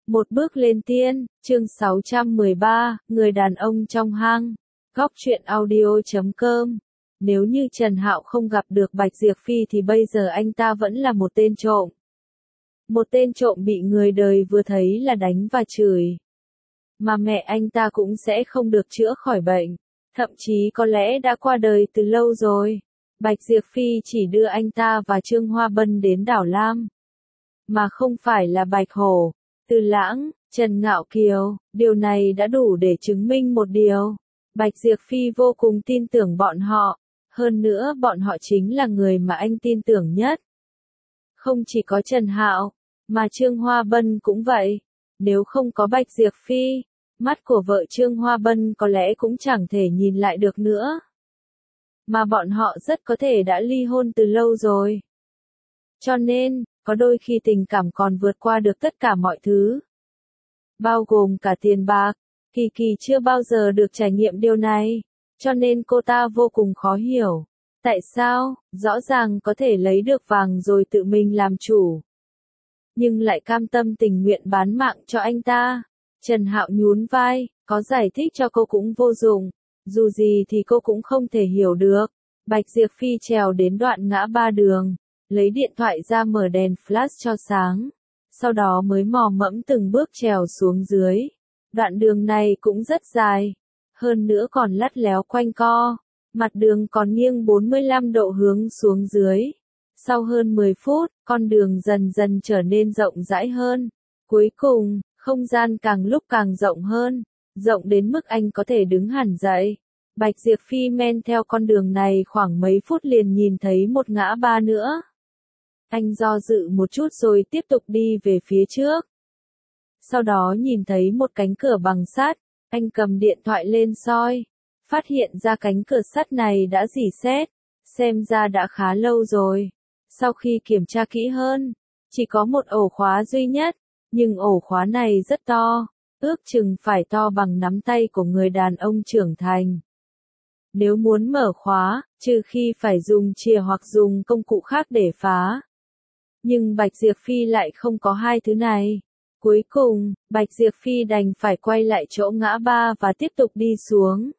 Một bước lên tiên, chương 613, người đàn ông trong hang. Góc truyện audio.com. Nếu như Trần Hạo không gặp được Bạch Diệp Phi thì bây giờ anh ta vẫn là một tên trộm. Một tên trộm bị người đời vừa thấy là đánh và chửi. Mà mẹ anh ta cũng sẽ không được chữa khỏi bệnh. Thậm chí có lẽ đã qua đời từ lâu rồi. Bạch Diệp Phi chỉ đưa anh ta và Trương Hoa Bân đến đảo Lam. Mà không phải là Bạch Hổ, Từ Lãng, Trần Ngạo Kiều, điều này đã đủ để chứng minh một điều. Bạch Diệp Phi vô cùng tin tưởng bọn họ, hơn nữa bọn họ chính là người mà anh tin tưởng nhất. Không chỉ có Trần Hạo, mà Trương Hoa Bân cũng vậy. Nếu không có Bạch Diệp Phi, mắt của vợ Trương Hoa Bân có lẽ cũng chẳng thể nhìn lại được nữa. Mà bọn họ rất có thể đã ly hôn từ lâu rồi. Cho nên, có đôi khi tình cảm còn vượt qua được tất cả mọi thứ. Bao gồm cả tiền bạc. Kỳ Kỳ chưa bao giờ được trải nghiệm điều này, cho nên cô ta vô cùng khó hiểu. Tại sao, rõ ràng có thể lấy được vàng rồi tự mình làm chủ. Nhưng lại cam tâm tình nguyện bán mạng cho anh ta. Trần Hạo nhún vai, có giải thích cho cô cũng vô dụng. Dù gì thì cô cũng không thể hiểu được. Bạch Diệp Phi trèo đến đoạn ngã ba đường, lấy điện thoại ra mở đèn flash cho sáng. Sau đó mới mò mẫm từng bước trèo xuống dưới. Đoạn đường này cũng rất dài. Hơn nữa còn lắt léo quanh co. Mặt đường còn nghiêng 45 độ hướng xuống dưới. Sau hơn 10 phút, con đường dần dần trở nên rộng rãi hơn. Cuối cùng, không gian càng lúc càng rộng hơn. Rộng đến mức anh có thể đứng hẳn dậy. Bạch Diệp Phi men theo con đường này khoảng mấy phút liền nhìn thấy một ngã ba nữa. Anh do dự một chút rồi tiếp tục đi về phía trước. Sau đó nhìn thấy một cánh cửa bằng sắt, anh cầm điện thoại lên soi. Phát hiện ra cánh cửa sắt này đã rỉ sét, xem ra đã khá lâu rồi. Sau khi kiểm tra kỹ hơn, chỉ có một ổ khóa duy nhất, nhưng ổ khóa này rất to, ước chừng phải to bằng nắm tay của người đàn ông trưởng thành. Nếu muốn mở khóa, trừ khi phải dùng chìa hoặc dùng công cụ khác để phá. Nhưng Bạch Diệp Phi lại không có hai thứ này. Cuối cùng, Bạch Diệp Phi đành phải quay lại chỗ ngã ba và tiếp tục đi xuống.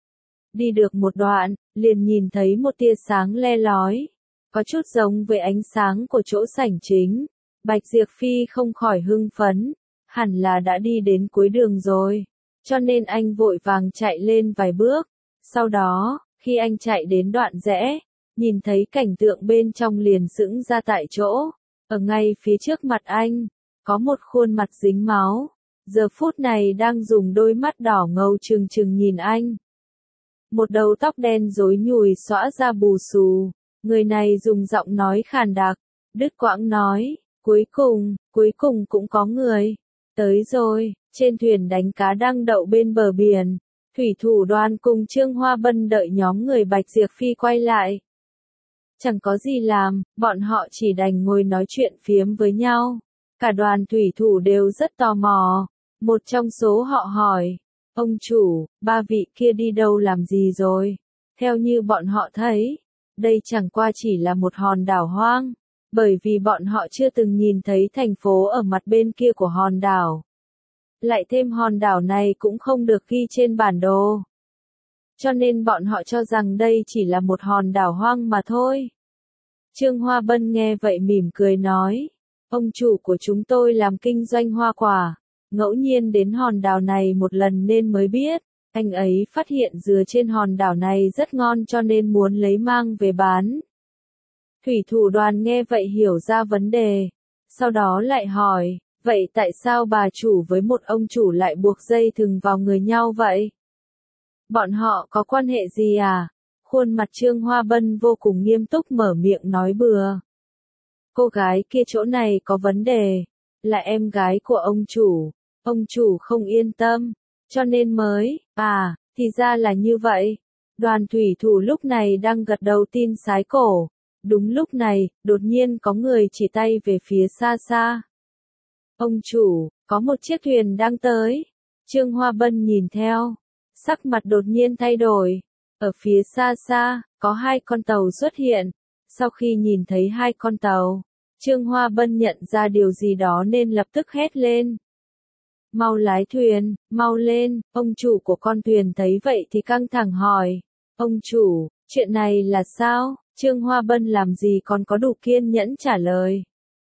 Đi được một đoạn, liền nhìn thấy một tia sáng le lói. Có chút giống với ánh sáng của chỗ sảnh chính. Bạch Diệp Phi không khỏi hưng phấn. Hẳn là đã đi đến cuối đường rồi. Cho nên anh vội vàng chạy lên vài bước. Sau đó, khi anh chạy đến đoạn rẽ, nhìn thấy cảnh tượng bên trong liền sững ra tại chỗ. Ở ngay phía trước mặt anh, có một khuôn mặt dính máu. Giờ phút này đang dùng đôi mắt đỏ ngầu trừng trừng nhìn anh. Một đầu tóc đen rối nhùi xõa ra bù xù. Người này dùng giọng nói khàn đặc, đứt quãng nói, cuối cùng cũng có người. Tới rồi, trên thuyền đánh cá đang đậu bên bờ biển. Thủy thủ đoàn cùng Trương Hoa Bân đợi nhóm người Bạch Diệp Phi quay lại. Chẳng có gì làm, bọn họ chỉ đành ngồi nói chuyện phiếm với nhau. Cả đoàn thủy thủ đều rất tò mò. Một trong số họ hỏi, ông chủ, ba vị kia đi đâu làm gì rồi? Theo như bọn họ thấy, đây chẳng qua chỉ là một hòn đảo hoang. Bởi vì bọn họ chưa từng nhìn thấy thành phố ở mặt bên kia của hòn đảo. Lại thêm hòn đảo này cũng không được ghi trên bản đồ. Cho nên bọn họ cho rằng đây chỉ là một hòn đảo hoang mà thôi. Trương Hoa Bân nghe vậy mỉm cười nói, ông chủ của chúng tôi làm kinh doanh hoa quả, ngẫu nhiên đến hòn đảo này một lần nên mới biết, anh ấy phát hiện dừa trên hòn đảo này rất ngon cho nên muốn lấy mang về bán. Thủy thủ đoàn nghe vậy hiểu ra vấn đề, sau đó lại hỏi, vậy tại sao bà chủ với một ông chủ lại buộc dây thừng vào người nhau vậy? Bọn họ có quan hệ gì à? Khuôn mặt Trương Hoa Bân vô cùng nghiêm túc mở miệng nói bừa. Cô gái kia chỗ này có vấn đề, là em gái của ông chủ không yên tâm, cho nên mới, thì ra là như vậy. Đoàn thủy thủ lúc này đang gật đầu tin sái cổ. Đúng lúc này, đột nhiên có người chỉ tay về phía xa xa. Ông chủ, có một chiếc thuyền đang tới. Trương Hoa Bân nhìn theo. Sắc mặt đột nhiên thay đổi. Ở phía xa xa, có hai con tàu xuất hiện. Sau khi nhìn thấy hai con tàu, Trương Hoa Bân nhận ra điều gì đó nên lập tức hét lên. mau lái thuyền, mau lên. Ông chủ của con thuyền thấy vậy thì căng thẳng hỏi, ông chủ, chuyện này là sao? Trương Hoa Bân làm gì còn có đủ kiên nhẫn trả lời.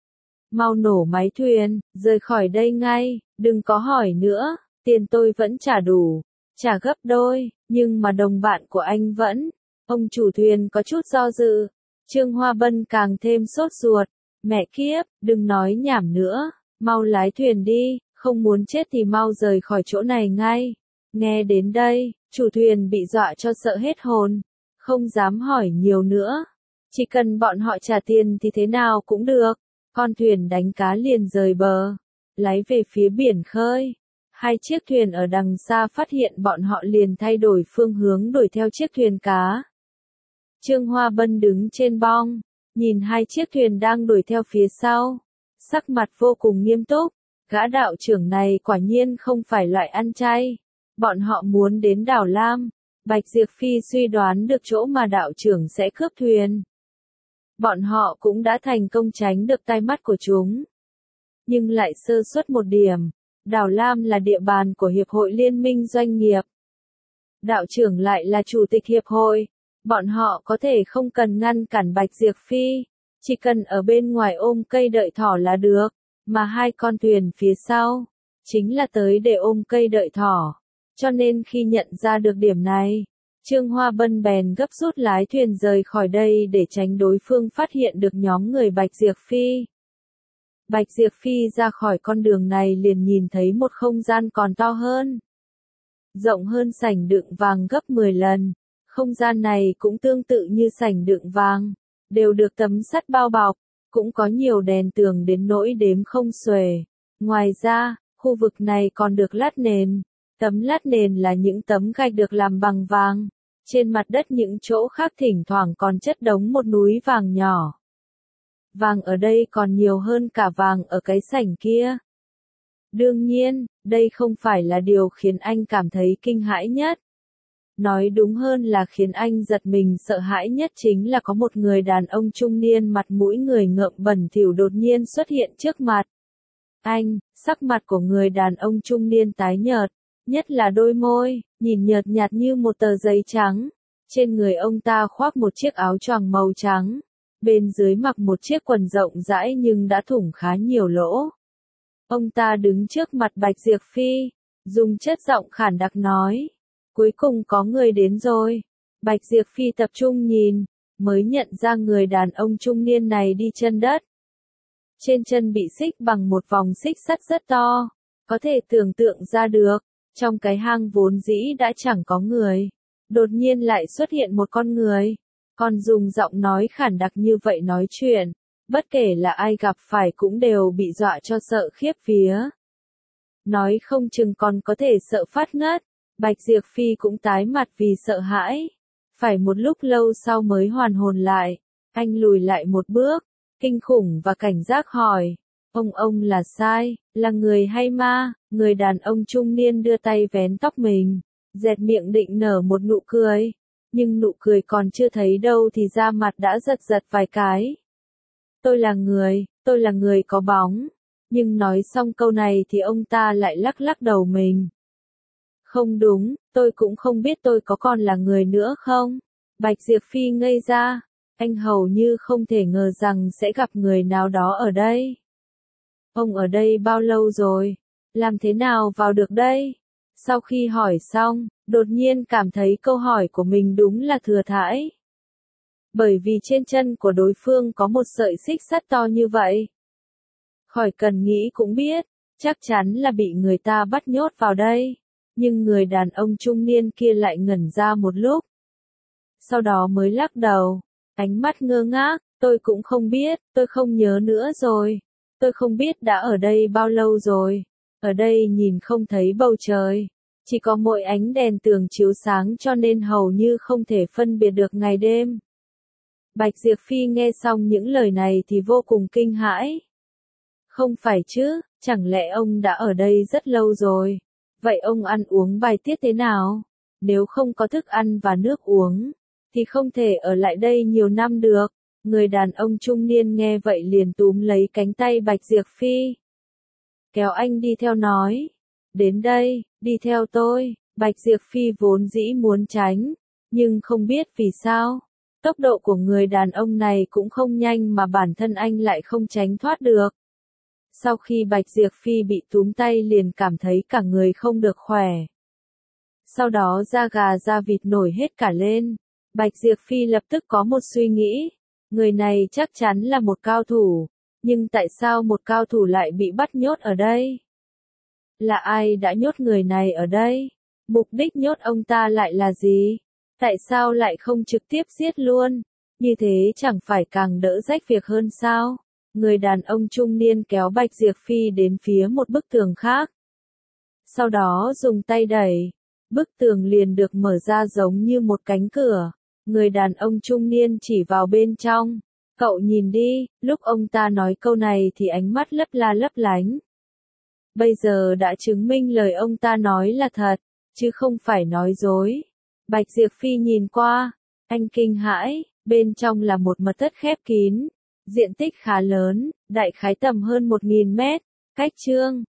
Mau nổ máy thuyền, rời khỏi đây ngay, đừng có hỏi nữa, tiền tôi vẫn trả đủ, trả gấp đôi, nhưng mà đồng bạn của anh vẫn. Ông chủ thuyền có chút do dự. Trương Hoa Bân càng thêm sốt ruột, mẹ kiếp, đừng nói nhảm nữa, mau lái thuyền đi, không muốn chết thì mau rời khỏi chỗ này ngay. Nghe đến đây, chủ thuyền bị dọa cho sợ hết hồn, không dám hỏi nhiều nữa. Chỉ cần bọn họ trả tiền thì thế nào cũng được. Con thuyền đánh cá liền rời bờ, lái về phía biển khơi. Hai chiếc thuyền ở đằng xa phát hiện bọn họ liền thay đổi phương hướng đuổi theo chiếc thuyền cá. Trương Hoa Bân đứng trên bong, nhìn hai chiếc thuyền đang đuổi theo phía sau, sắc mặt vô cùng nghiêm túc. Gã đạo trưởng này quả nhiên không phải loại ăn chay. Bọn họ muốn đến đảo Lam. Bạch Diệp Phi suy đoán được chỗ mà đạo trưởng sẽ cướp thuyền. Bọn họ cũng đã thành công tránh được tai mắt của chúng. Nhưng lại sơ suất một điểm. Đảo Lam là địa bàn của Hiệp hội Liên minh Doanh nghiệp. Đạo trưởng lại là chủ tịch hiệp hội. Bọn họ có thể không cần ngăn cản Bạch Diệp Phi. Chỉ cần ở bên ngoài ôm cây đợi thỏ là được. Mà hai con thuyền phía sau, chính là tới để ôm cây đợi thỏ. Cho nên khi nhận ra được điểm này, Trương Hoa Bân bèn gấp rút lái thuyền rời khỏi đây để tránh đối phương phát hiện được nhóm người Bạch Diệp Phi. Bạch Diệp Phi ra khỏi con đường này liền nhìn thấy một không gian còn to hơn. Rộng hơn sảnh đựng vàng gấp 10 lần. Không gian này cũng tương tự như sảnh đựng vàng, đều được tấm sắt bao bọc. Cũng có nhiều đèn tường đến nỗi đếm không xuể. Ngoài ra, khu vực này còn được lát nền. Tấm lát nền là những tấm gạch được làm bằng vàng. Trên mặt đất những chỗ khác thỉnh thoảng còn chất đống một núi vàng nhỏ. Vàng ở đây còn nhiều hơn cả vàng ở cái sảnh kia. Đương nhiên, đây không phải là điều khiến anh cảm thấy kinh hãi nhất. Nói đúng hơn là khiến anh giật mình sợ hãi nhất chính là có một người đàn ông trung niên mặt mũi người ngợm bẩn thỉu đột nhiên xuất hiện trước mặt. Anh, sắc mặt của người đàn ông trung niên tái nhợt, nhất là đôi môi, nhìn nhợt nhạt như một tờ giấy trắng. Trên người ông ta khoác một chiếc áo choàng màu trắng, bên dưới mặc một chiếc quần rộng rãi nhưng đã thủng khá nhiều lỗ. Ông ta đứng trước mặt Bạch Diệp Phi, dùng chất giọng khản đặc nói. Cuối cùng có người đến rồi. Bạch Diệp Phi tập trung nhìn, mới nhận ra người đàn ông trung niên này đi chân đất. Trên chân bị xích bằng một vòng xích sắt rất to. Có thể tưởng tượng ra được, trong cái hang vốn dĩ đã chẳng có người. Đột nhiên lại xuất hiện một con người. Còn dùng giọng nói khản đặc như vậy nói chuyện. Bất kể là ai gặp phải cũng đều bị dọa cho sợ khiếp vía. Nói không chừng còn có thể sợ phát ngất. Bạch Diệp Phi cũng tái mặt vì sợ hãi. Phải một lúc lâu sau mới hoàn hồn lại. Anh lùi lại một bước, kinh khủng và cảnh giác hỏi. Ông là sai, là người hay ma? Người đàn ông trung niên đưa tay vén tóc mình, dẹt miệng định nở một nụ cười. Nhưng nụ cười còn chưa thấy đâu thì da mặt đã giật giật vài cái. Tôi là người có bóng. Nhưng nói xong câu này thì ông ta lại lắc lắc đầu mình. Không đúng, tôi cũng không biết tôi có còn là người nữa không? Bạch Diệp Phi ngây ra, anh hầu như không thể ngờ rằng sẽ gặp người nào đó ở đây. Ông ở đây bao lâu rồi? Làm thế nào vào được đây? Sau khi hỏi xong, đột nhiên cảm thấy câu hỏi của mình đúng là thừa thãi. Bởi vì trên chân của đối phương có một sợi xích sắt to như vậy. Khỏi cần nghĩ cũng biết, chắc chắn là bị người ta bắt nhốt vào đây. Nhưng người đàn ông trung niên kia lại ngẩn ra một lúc. Sau đó mới lắc đầu, ánh mắt ngơ ngác, tôi cũng không biết, tôi không nhớ nữa rồi. Tôi không biết đã ở đây bao lâu rồi. Ở đây nhìn không thấy bầu trời. Chỉ có mỗi ánh đèn tường chiếu sáng cho nên hầu như không thể phân biệt được ngày đêm. Bạch Diệp Phi nghe xong những lời này thì vô cùng kinh hãi. Không phải chứ, chẳng lẽ ông đã ở đây rất lâu rồi? Vậy ông ăn uống bài tiết thế nào? Nếu không có thức ăn và nước uống, thì không thể ở lại đây nhiều năm được. Người đàn ông trung niên nghe vậy liền túm lấy cánh tay Bạch Diệp Phi. Kéo anh đi theo nói. Đến đây, đi theo tôi. Bạch Diệp Phi vốn dĩ muốn tránh, nhưng không biết vì sao. Tốc độ của người đàn ông này cũng không nhanh mà bản thân anh lại không tránh thoát được. Sau khi Bạch Diệp Phi bị túm tay liền cảm thấy cả người không được khỏe. Sau đó da gà da vịt nổi hết cả lên. Bạch Diệp Phi lập tức có một suy nghĩ. Người này chắc chắn là một cao thủ. Nhưng tại sao một cao thủ lại bị bắt nhốt ở đây? Là ai đã nhốt người này ở đây? Mục đích nhốt ông ta lại là gì? Tại sao lại không trực tiếp giết luôn? Như thế chẳng phải càng đỡ rách việc hơn sao? Người đàn ông trung niên kéo Bạch Diệp Phi đến phía một bức tường khác. Sau đó dùng tay đẩy. Bức tường liền được mở ra giống như một cánh cửa. Người đàn ông trung niên chỉ vào bên trong. Cậu nhìn đi, lúc ông ta nói câu này thì ánh mắt lấp la lấp lánh. Bây giờ đã chứng minh lời ông ta nói là thật, chứ không phải nói dối. Bạch Diệp Phi nhìn qua, anh kinh hãi, bên trong là một mật thất khép kín, diện tích khá lớn, đại khái tầm hơn 1000 mét, cách chương